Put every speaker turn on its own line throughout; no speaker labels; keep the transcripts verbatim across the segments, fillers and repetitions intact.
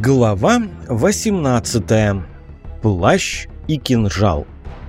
Глава восемнадцатая. Плащ и кинжал.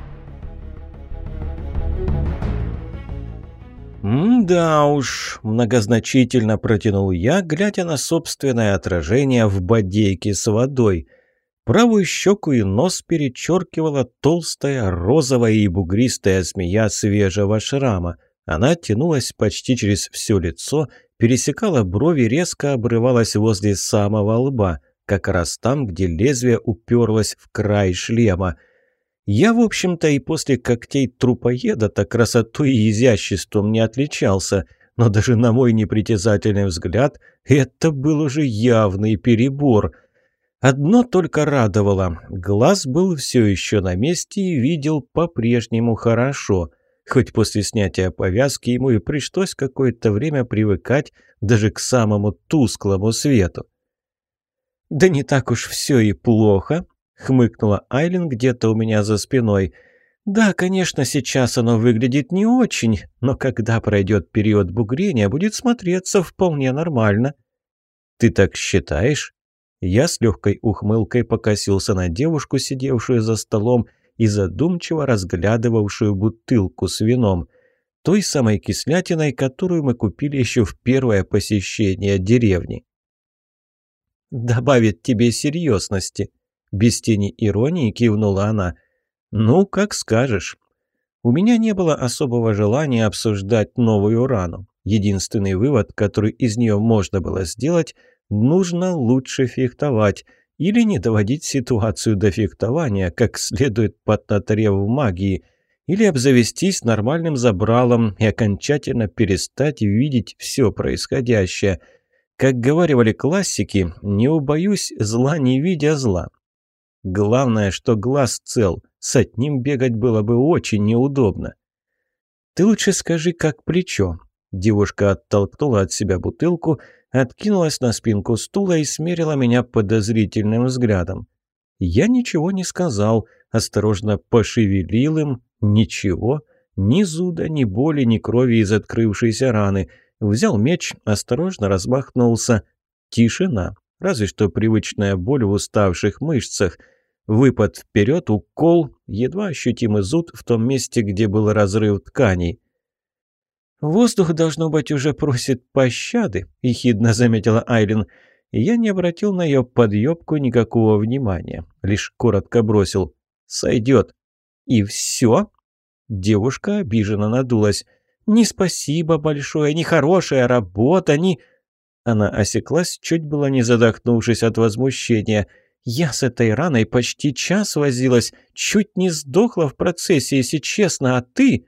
«М-да уж», — многозначительно протянул я, глядя на собственное отражение в бодейке с водой. Правую щеку и нос перечеркивала толстая, розовая и бугристая змея свежего шрама. Она тянулась почти через все лицо, пересекала брови, резко обрывалась возле самого лба, как раз там, где лезвие уперлось в край шлема. Я, в общем-то, и после когтей трупоеда-то красотой и изяществом не отличался, но даже на мой непритязательный взгляд это был уже явный перебор. Одно только радовало – глаз был все еще на месте и видел по-прежнему хорошо. Хоть после снятия повязки ему и пришлось какое-то время привыкать даже к самому тусклому свету. «Да не так уж все и плохо», — хмыкнула Айлин где-то у меня за спиной. «Да, конечно, сейчас оно выглядит не очень, но когда пройдет период бугрения, будет смотреться вполне нормально». «Ты так считаешь?» Я с легкой ухмылкой покосился на девушку, сидевшую за столом и задумчиво разглядывавшую бутылку с вином, той самой кислятиной, которую мы купили еще в первое посещение деревни. «Добавит тебе серьезности», — без тени иронии кивнула она. «Ну, как скажешь». У меня не было особого желания обсуждать новую рану. Единственный вывод, который из нее можно было сделать — нужно лучше фехтовать или не доводить ситуацию до фехтования, как следует поднаторев в магии, или обзавестись нормальным забралом и окончательно перестать видеть все происходящее. Как говаривали классики, не убоюсь зла, не видя зла. Главное, что глаз цел, с одним бегать было бы очень неудобно. «Ты лучше скажи, как плечо». Девушка оттолкнула от себя бутылку, откинулась на спинку стула и смерила меня подозрительным взглядом. Я ничего не сказал, осторожно пошевелил им. Ничего, ни зуда, ни боли, ни крови из открывшейся раны. Взял меч, осторожно размахнулся. Тишина, разве что привычная боль в уставших мышцах. Выпад вперед, укол, едва ощутимый зуд в том месте, где был разрыв тканей. «Воздух, должно быть, уже просит пощады», — ехидно заметила Айлин. Я не обратил на ее подъебку никакого внимания, лишь коротко бросил: «Сойдет». «И все?» Девушка обиженно надулась. «Не спасибо большое, не хорошая работа, не...» Она осеклась, чуть было не задохнувшись от возмущения. «Я с этой раной почти час возилась, чуть не сдохла в процессе, если честно, а ты...»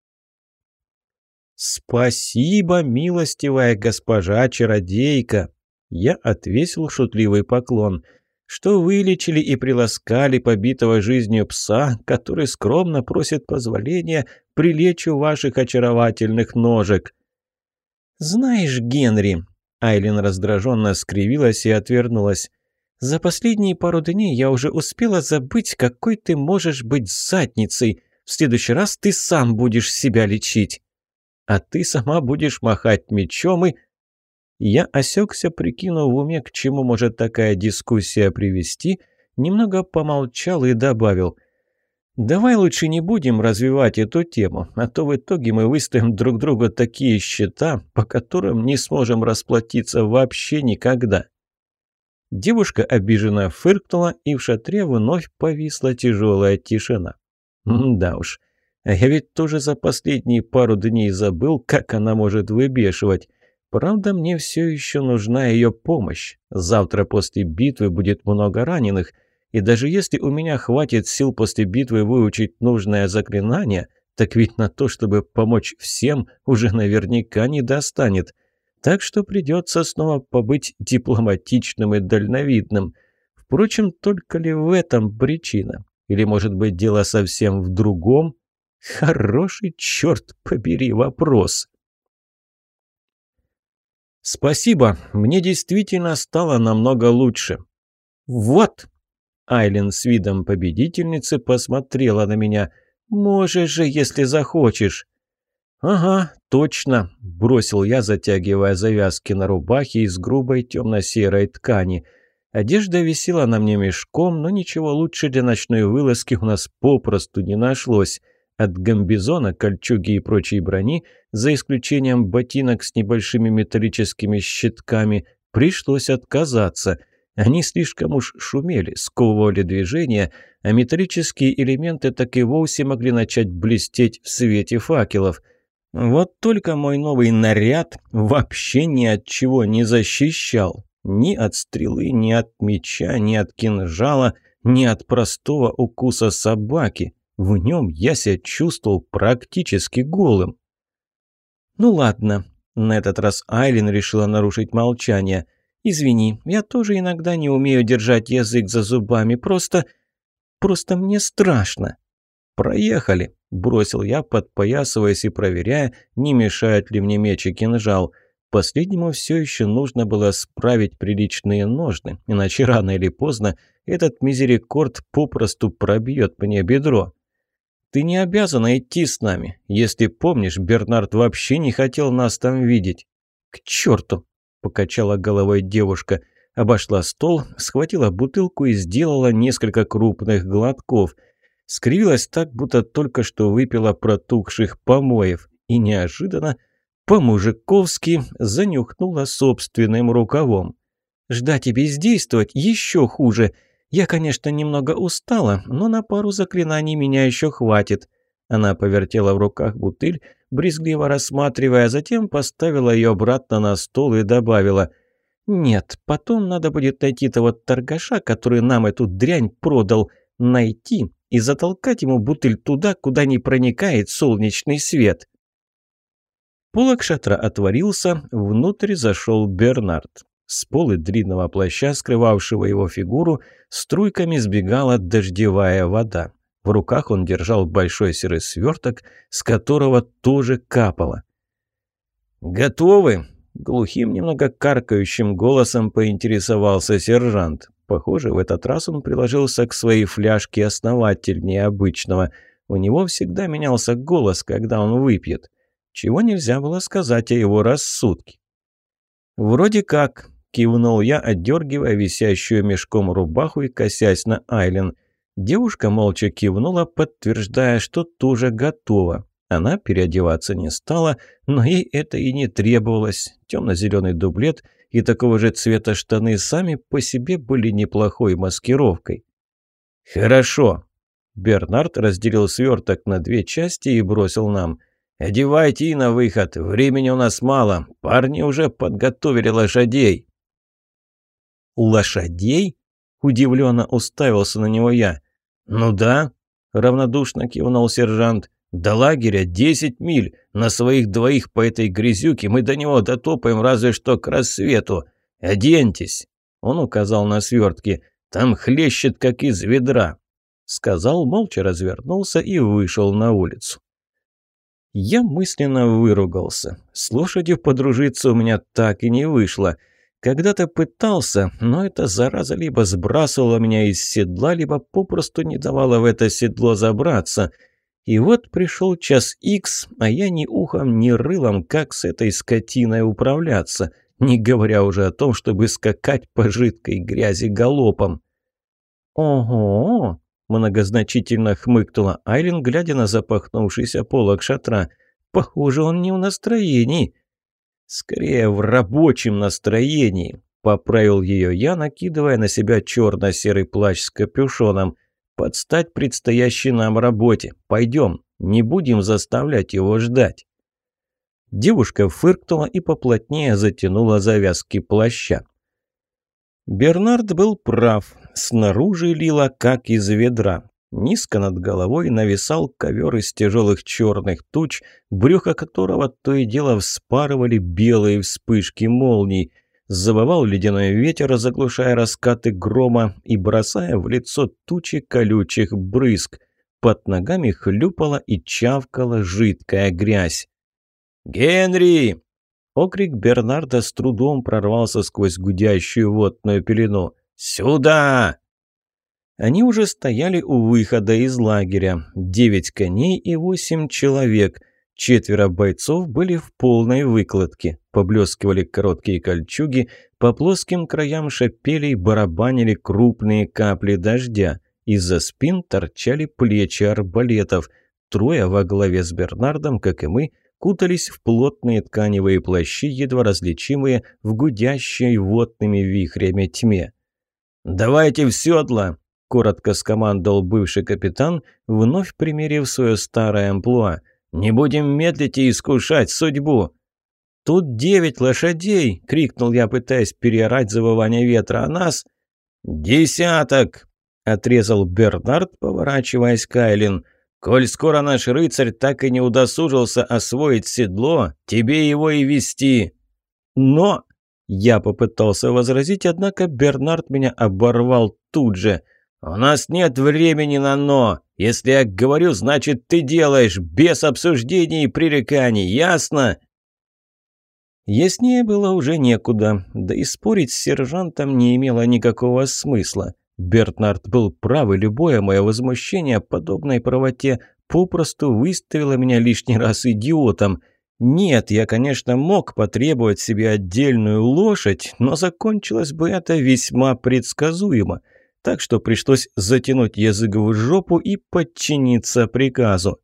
«Спасибо, милостивая госпожа-чародейка!» Я отвесил шутливый поклон. «Что вылечили и приласкали побитого жизнью пса, который скромно просит позволения прилечь у ваших очаровательных ножек». «Знаешь, Генри...» Айлин раздраженно скривилась и отвернулась. «За последние пару дней я уже успела забыть, какой ты можешь быть задницей. В следующий раз ты сам будешь себя лечить. А ты сама будешь махать мечом и...» Я осекся, прикинув в уме, к чему может такая дискуссия привести, немного помолчал и добавил: «Давай лучше не будем развивать эту тему, а то в итоге мы выставим друг другу такие счета, по которым не сможем расплатиться вообще никогда». Девушка обиженно фыркнула, и в шатре вновь повисла тяжелая тишина. Да уж, а я ведь тоже за последние пару дней забыл, как она может выбешивать. Правда, мне все еще нужна ее помощь. Завтра после битвы будет много раненых, и даже если у меня хватит сил после битвы выучить нужное заклинание, так ведь на то, чтобы помочь всем, уже наверняка не достанет. Так что придется снова побыть дипломатичным и дальновидным. Впрочем, только ли в этом причина? Или, может быть, дело совсем в другом? Хороший, черт побери, вопрос. «Спасибо, мне действительно стало намного лучше». «Вот!» Айлин с видом победительницы посмотрела на меня. «Можешь же, если захочешь». «Ага, точно», – бросил я, затягивая завязки на рубахе из грубой темно-серой ткани. Одежда висела на мне мешком, но ничего лучше для ночной вылазки у нас попросту не нашлось. От гамбизона, кольчуги и прочей брони, за исключением ботинок с небольшими металлическими щитками, пришлось отказаться. Они слишком уж шумели, сковывали движение, а металлические элементы так и вовсе могли начать блестеть в свете факелов. Вот только мой новый наряд вообще ни от чего не защищал. Ни от стрелы, ни от меча, ни от кинжала, ни от простого укуса собаки. В нем я себя чувствовал практически голым. «Ну ладно», — на этот раз Айлин решила нарушить молчание. «Извини, я тоже иногда не умею держать язык за зубами, просто... просто мне страшно». «Проехали», — бросил я, подпоясываясь и проверяя, не мешает ли мне меч и кинжал. Последнему все еще нужно было справить приличные ножны, иначе рано или поздно этот мизерикорд попросту пробьет мне бедро. «Ты не обязана идти с нами. Если помнишь, Бернард вообще не хотел нас там видеть». «К черту!» – покачала головой девушка. Обошла стол, схватила бутылку и сделала несколько крупных глотков. Скривилась так, будто только что выпила протухших помоев. И неожиданно по-мужиковски занюхнула собственным рукавом. «Ждать и бездействовать еще хуже. Я, конечно, немного устала, но на пару заклинаний меня еще хватит». Она повертела в руках бутыль, брезгливо рассматривая, затем поставила ее обратно на стол и добавила: «Нет, потом надо будет найти того торгаша, который нам эту дрянь продал, найти и затолкать ему бутыль туда, куда не проникает солнечный свет». Полог шатра отворился, внутрь зашел Бернард. С полы длинного плаща, скрывавшего его фигуру, струйками сбегала дождевая вода. В руках он держал большой серый сверток, с которого тоже капало. «Готовы?» — глухим, немного каркающим голосом поинтересовался сержант. Похоже, в этот раз он приложился к своей фляжке основательнее обычного. У него всегда менялся голос, когда он выпьет. Чего нельзя было сказать о его рассудке. «Вроде как», — кивнул я, отдергивая висящую мешком рубаху и косясь на Айлен. Девушка молча кивнула, подтверждая, что тоже готова. Она переодеваться не стала, но ей это и не требовалось. Темно-зеленый дублет и такого же цвета штаны сами по себе были неплохой маскировкой. «Хорошо». Бернард разделил сверток на две части и бросил нам: «Одевайте и на выход. Времени у нас мало. Парни уже подготовили лошадей». «Лошадей?» – удивленно уставился на него я. «Ну да», – равнодушно кивнул сержант. «До лагеря десять миль. На своих двоих по этой грязюке мы до него дотопаем разве что к рассвету. Оденьтесь», – он указал на свертки. «Там хлещет, как из ведра», – сказал, молча развернулся и вышел на улицу. Я мысленно выругался. С лошадью подружиться у меня так и не вышло. Когда-то пытался, но эта зараза либо сбрасывала меня из седла, либо попросту не давала в это седло забраться. И вот пришел час икс, а я ни ухом, ни рылом, как с этой скотиной управляться, не говоря уже о том, чтобы скакать по жидкой грязи галопом. «Ого!» – многозначительно хмыкнула Айлин, глядя на запахнувшийся полог шатра. «Похоже, он не в настроении». «Скорее, в рабочем настроении», – поправил ее я, накидывая на себя черно-серый плащ с капюшоном. «Под стать предстоящей нам работе. Пойдем, не будем заставлять его ждать». Девушка фыркнула и поплотнее затянула завязки плаща. Бернард был прав. Снаружи лило, как из ведра. Низко над головой нависал ковер из тяжелых черных туч, брюхо которого то и дело вспарывали белые вспышки молний. Завывал ледяной ветер, заглушая раскаты грома и бросая в лицо тучи колючих брызг. Под ногами хлюпала и чавкала жидкая грязь. «Генри!» Окрик Бернарда с трудом прорвался сквозь гудящую водную пелену. «Сюда!» Они уже стояли у выхода из лагеря. Девять коней и восемь человек. Четверо бойцов были в полной выкладке. Поблескивали короткие кольчуги, по плоским краям шапелей барабанили крупные капли дождя. Из-за спин торчали плечи арбалетов. Трое во главе с Бернардом, как и мы, кутались в плотные тканевые плащи, едва различимые в гудящей водными вихрями тьме. «Давайте в седла!» – коротко скомандовал бывший капитан, вновь примерив свое старое амплуа. «Не будем медлить и искушать судьбу!» «Тут девять лошадей!» – крикнул я, пытаясь переорать завывание ветра. «А нас...» «Десяток!» – отрезал Бернард, поворачиваясь к Айлин. «Коль скоро наш рыцарь так и не удосужился освоить седло, тебе его и вести!» «Но...» – я попытался возразить, однако Бернард меня оборвал тут же. «У нас нет времени на «но». Если я говорю, значит, ты делаешь, без обсуждений и пререканий, ясно?» Яснее было уже некуда, да и спорить с сержантом не имело никакого смысла. Бернард был прав, и любое мое возмущение подобной правоте попросту выставило меня лишний раз идиотом. Нет, я, конечно, мог потребовать себе отдельную лошадь, но закончилось бы это весьма предсказуемо. Так что пришлось затянуть язык в жопу и подчиниться приказу.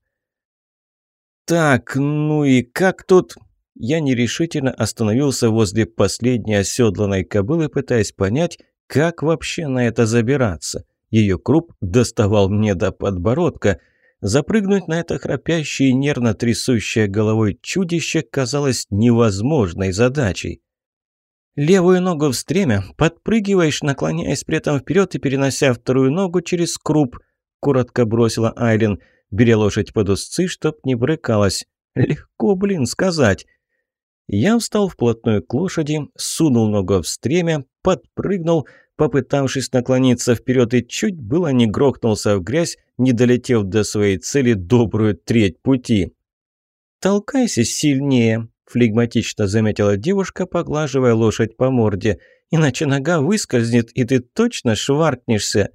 «Так, ну и как тут...» Я нерешительно остановился возле последней оседланной кобылы, пытаясь понять, как вообще на это забираться. Ее круп доставал мне до подбородка. Запрыгнуть на это храпящее и нервно трясущее головой чудище казалось невозможной задачей. «Левую ногу в стремя, подпрыгиваешь, наклоняясь при этом вперед и перенося вторую ногу через круп», – коротко бросила Айлин, беря лошадь под узцы, чтоб не брыкалась. «Легко, блин, сказать». Я встал вплотную к лошади, сунул ногу в стремя, подпрыгнул, попытавшись наклониться вперед, и чуть было не грохнулся в грязь, не долетев до своей цели добрую треть пути. «Толкайся сильнее», – флегматично заметила девушка, поглаживая лошадь по морде, «иначе нога выскользнет, и ты точно шваркнешься».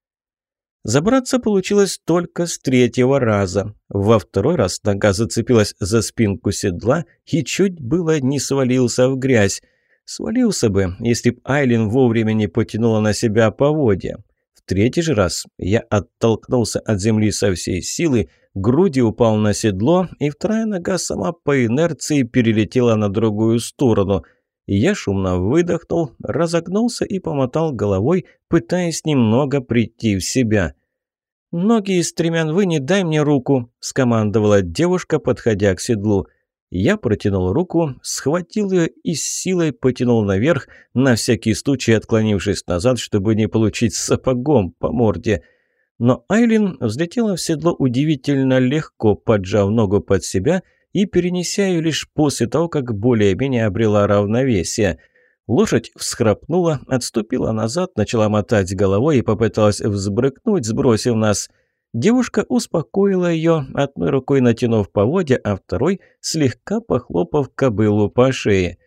Забраться получилось только с третьего раза. Во второй раз нога зацепилась за спинку седла и чуть было не свалился в грязь. Свалился бы, если б Айлин вовремя не потянула на себя поводья. В третий же раз я оттолкнулся от земли со всей силы, грудью упал на седло, и вторая нога сама по инерции перелетела на другую сторону. Я шумно выдохнул, разогнулся и помотал головой, пытаясь немного прийти в себя. «Ноги из стремян выни, дай мне руку», – скомандовала девушка, подходя к седлу. Я протянул руку, схватил ее и с силой потянул наверх, на всякий случай отклонившись назад, чтобы не получить сапогом по морде. Но Айлин взлетела в седло удивительно легко, поджав ногу под себя и перенеся ее лишь после того, как более-менее обрела равновесие. Лошадь всхрапнула, отступила назад, начала мотать головой и попыталась взбрыкнуть, сбросив нас. Девушка успокоила ее, одной рукой натянув поводья, а второй слегка похлопав кобылу по шее.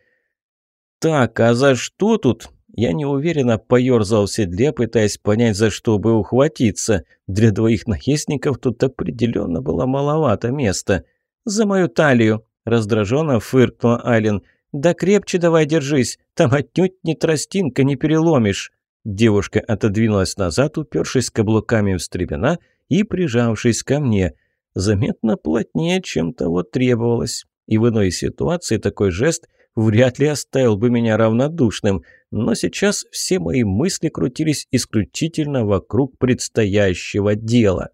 «Так, а за что тут?» Я неуверенно поерзал в седле, пытаясь понять, за что бы ухватиться. Для двоих наездников тут определенно было маловато места. «За мою талию!» – раздраженно фыркнула Айлин. «Да крепче давай держись, там отнюдь не тростинка, не переломишь». Девушка отодвинулась назад, упершись каблуками в стремена и прижавшись ко мне. Заметно плотнее, чем того требовалось. И в иной ситуации такой жест вряд ли оставил бы меня равнодушным. Но сейчас все мои мысли крутились исключительно вокруг предстоящего дела.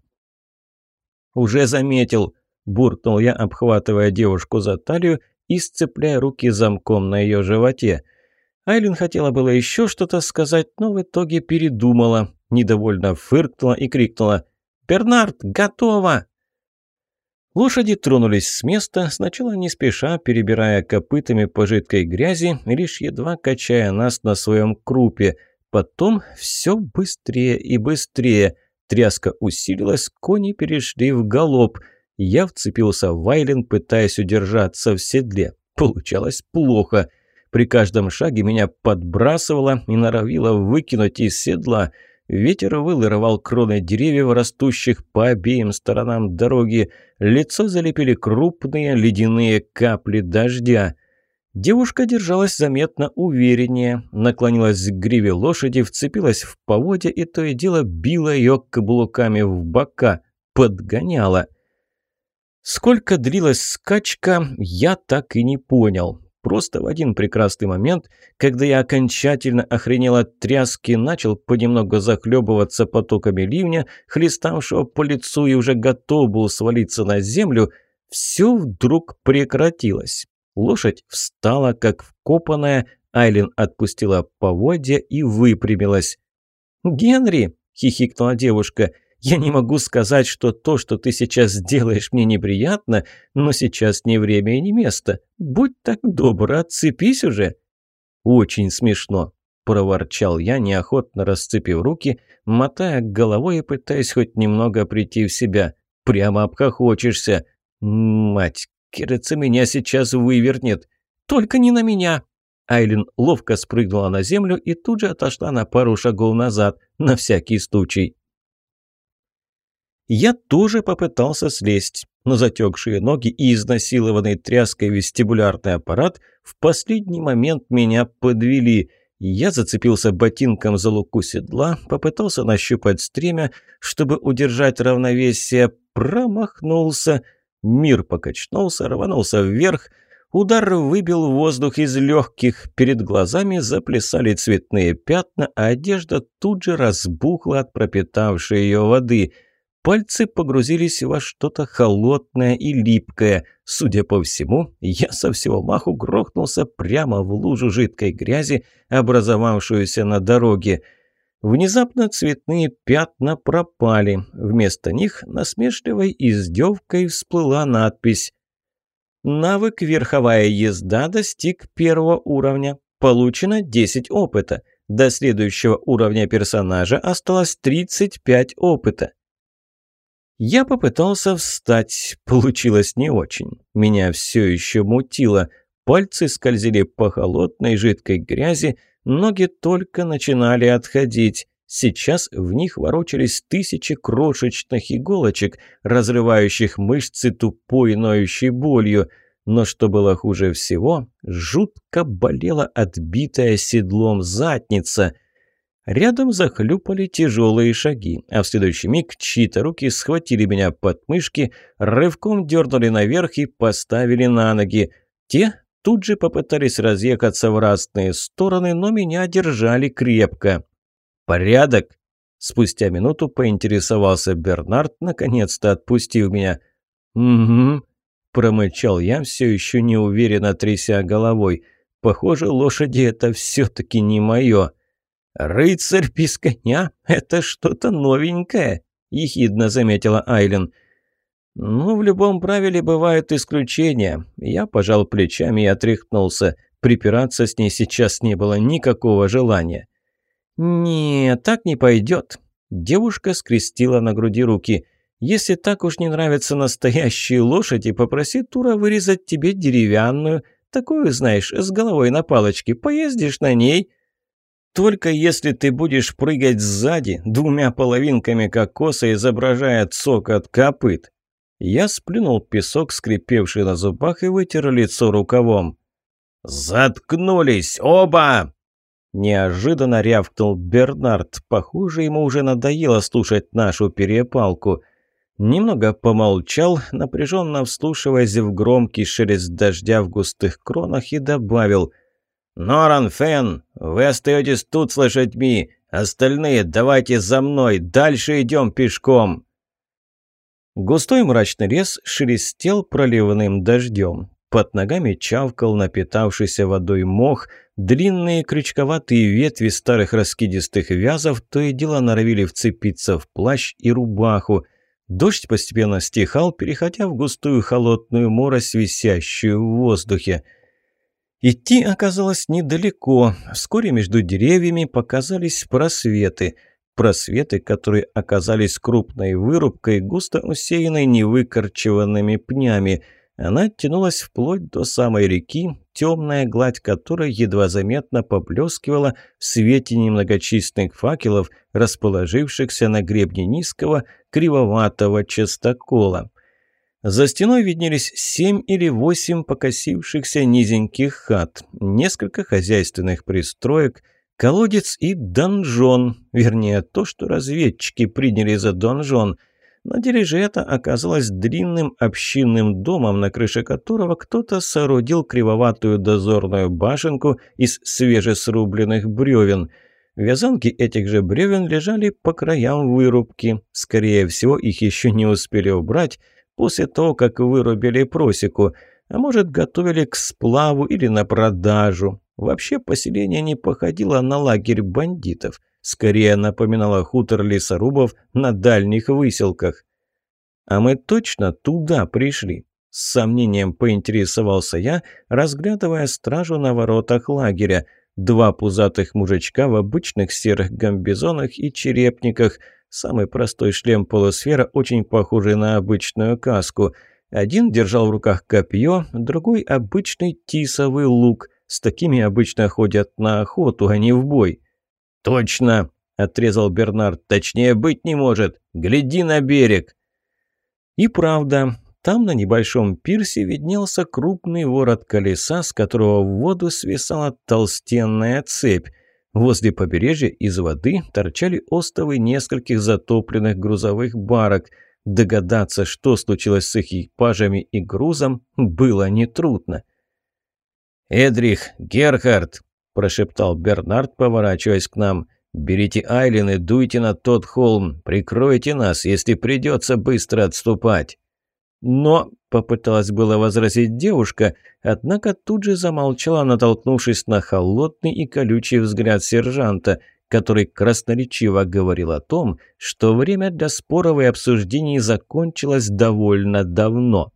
«Уже заметил», – буркнул я, обхватывая девушку за талию и сцепляя руки замком на ее животе. Айлин хотела было еще что-то сказать, но в итоге передумала, недовольно фыркнула и крикнула: «Бернард, готово!» Лошади тронулись с места, сначала не спеша, перебирая копытами по жидкой грязи, лишь едва качая нас на своем крупе. Потом все быстрее и быстрее. Тряска усилилась, кони перешли в галоп. Я вцепился в Айлин, пытаясь удержаться в седле. Получалось плохо. При каждом шаге меня подбрасывало и норовило выкинуть из седла. Ветер выл и рвал кроны деревьев, растущих по обеим сторонам дороги. Лицо залепили крупные ледяные капли дождя. Девушка держалась заметно увереннее, наклонилась к гриве лошади, вцепилась в поводья и то и дело била ее каблуками в бока, подгоняла. Сколько длилась скачка, я так и не понял. Просто в один прекрасный момент, когда я окончательно охренел от тряски, начал понемногу захлебываться потоками ливня, хлеставшего по лицу и уже готов был свалиться на землю, все вдруг прекратилось. Лошадь встала, как вкопанная, Айлин отпустила поводья и выпрямилась. «Генри!» – хихикнула девушка. «Я не могу сказать, что то, что ты сейчас делаешь, мне неприятно, но сейчас не время и не место. Будь так добр, отцепись уже!» «Очень смешно!» – проворчал я, неохотно расцепив руки, мотая головой и пытаясь хоть немного прийти в себя. «Прямо обхохочешься! Мать! Кажется, меня сейчас вывернет. Только не на меня!» Айлин ловко спрыгнула на землю и тут же отошла на пару шагов назад, на всякий случай. Я тоже попытался слезть, но затекшие ноги и изнасилованный тряской вестибулярный аппарат в последний момент меня подвели. Я зацепился ботинком за луку седла, попытался нащупать стремя, чтобы удержать равновесие, промахнулся. Мир покачнулся, рванулся вверх. Удар выбил воздух из легких. Перед глазами заплясали цветные пятна, а одежда тут же разбухла от пропитавшей ее воды. Пальцы погрузились во что-то холодное и липкое. Судя по всему, я со всего маху грохнулся прямо в лужу жидкой грязи, образовавшуюся на дороге. Внезапно цветные пятна пропали. Вместо них насмешливой издевкой всплыла надпись: «Навык верховая езда достиг первого уровня. Получено десять опыта. До следующего уровня персонажа осталось тридцать пять опыта». Я попытался встать. Получилось не очень. Меня все еще мутило. Пальцы скользили по холодной жидкой грязи, ноги только начинали отходить. Сейчас в них ворочались тысячи крошечных иголочек, разрывающих мышцы тупой ноющей болью. Но что было хуже всего, жутко болела отбитая седлом задница. Рядом захлюпали тяжелые шаги, а в следующий миг чьи-то руки схватили меня под мышки, рывком дернули наверх и поставили на ноги. Те тут же попытались разъехаться в разные стороны, но меня держали крепко. «Порядок?» Спустя минуту поинтересовался Бернард, наконец-то отпустив меня. «Угу», – промычал я, все еще неуверенно тряся головой. «Похоже, лошади это все-таки не мое». «Рыцарь без коня – это что-то новенькое», – ехидно заметила Айлин. «Ну, в любом правиле бывают исключения». Я пожал плечами и отряхнулся. Припираться с ней сейчас не было никакого желания. «Не, так не пойдет». Девушка скрестила на груди руки. «Если так уж не нравятся настоящие лошади, попроси Тура вырезать тебе деревянную, такую, знаешь, с головой на палочке. Поездишь на ней». «Только если ты будешь прыгать сзади двумя половинками кокоса, изображая цокот копыт». Я сплюнул песок, скрипевший на зубах, и вытер лицо рукавом. «Заткнулись оба!» Неожиданно рявкнул Бернард. Похоже, ему уже надоело слушать нашу перепалку. Немного помолчал, напряженно вслушиваясь в громкий шелест дождя в густых кронах, и добавил: «Норан, Фен, вы остаетесь тут с лошадьми. Остальные давайте за мной, дальше идем пешком». Густой мрачный лес шелестел проливным дождем. Под ногами чавкал напитавшийся водой мох, длинные крючковатые ветви старых раскидистых вязов то и дело норовили вцепиться в плащ и рубаху. Дождь постепенно стихал, переходя в густую холодную морось, висящую в воздухе. Идти оказалось недалеко. Вскоре между деревьями показались просветы. Просветы, которые оказались крупной вырубкой, густо усеянной невыкорчеванными пнями. Она тянулась вплоть до самой реки, темная гладь которой едва заметно поблескивала в свете немногочисленных факелов, расположившихся на гребне низкого, кривоватого частокола. За стеной виднелись семь или восемь покосившихся низеньких хат, несколько хозяйственных пристроек, колодец и донжон, вернее, то, что разведчики приняли за донжон. На деле же это оказалось длинным общинным домом, на крыше которого кто-то соорудил кривоватую дозорную башенку из свежесрубленных бревен. Вязанки этих же бревен лежали по краям вырубки. Скорее всего, их еще не успели убрать после того, как вырубили просеку, а может, готовили к сплаву или на продажу. Вообще поселение не походило на лагерь бандитов. Скорее напоминало хутор лесорубов на дальних выселках. «А мы точно туда пришли?» С сомнением поинтересовался я, разглядывая стражу на воротах лагеря. Два пузатых мужичка в обычных серых гамбизонах и черепниках. Самый простой шлем полусфера, очень похожий на обычную каску. Один держал в руках копье, другой – обычный тисовый лук. С такими обычно ходят на охоту, а не в бой. «Точно!» – отрезал Бернард. «Точнее быть не может! Гляди на берег!» И правда, там на небольшом пирсе виднелся крупный ворот колеса, с которого в воду свисала толстенная цепь. Возле побережья из воды торчали остовы нескольких затопленных грузовых барок. Догадаться, что случилось с их экипажами и грузом, было нетрудно. «Эдрих, Герхард!» – прошептал Бернард, поворачиваясь к нам. «Берите Айлин и дуйте на тот холм. Прикройте нас, если придется быстро отступать». «Но», – попыталась было возразить девушка, однако тут же замолчала, натолкнувшись на холодный и колючий взгляд сержанта, который красноречиво говорил о том, что время для споров и обсуждений закончилось довольно давно.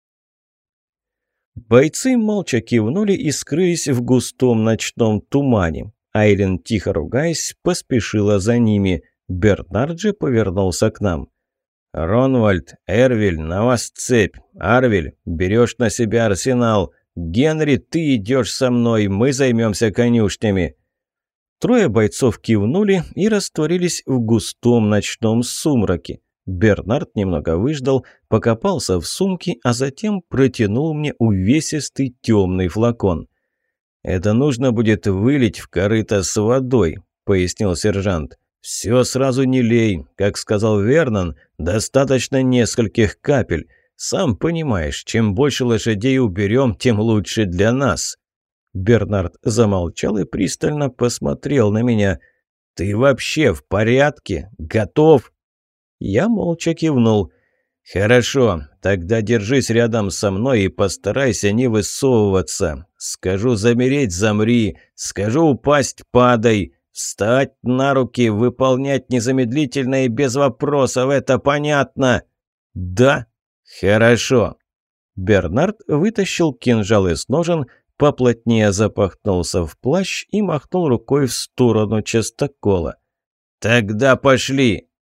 Бойцы молча кивнули и скрылись в густом ночном тумане. Айлин, тихо ругаясь, поспешила за ними. Бернард же повернулся к нам. «Ронвальд, Эрвиль, на вас цепь. Арвиль, берешь на себя арсенал. Генри, ты идешь со мной, мы займемся конюшнями». Трое бойцов кивнули и растворились в густом ночном сумраке. Бернард немного выждал, покопался в сумке, а затем протянул мне увесистый темный флакон. «Это нужно будет вылить в корыто с водой», — пояснил сержант. «Все сразу не лей. Как сказал Вернон, достаточно нескольких капель. Сам понимаешь, чем больше лошадей уберем, тем лучше для нас». Бернард замолчал и пристально посмотрел на меня. «Ты вообще в порядке? Готов?» Я молча кивнул. «Хорошо, тогда держись рядом со мной и постарайся не высовываться. Скажу замереть – замри, скажу упасть – падай, встать на руки, выполнять незамедлительно и без вопросов, это понятно?» «Да?» «Хорошо». Бернард вытащил кинжал из ножен, поплотнее запахнулся в плащ и махнул рукой в сторону частокола. «Тогда пошли!»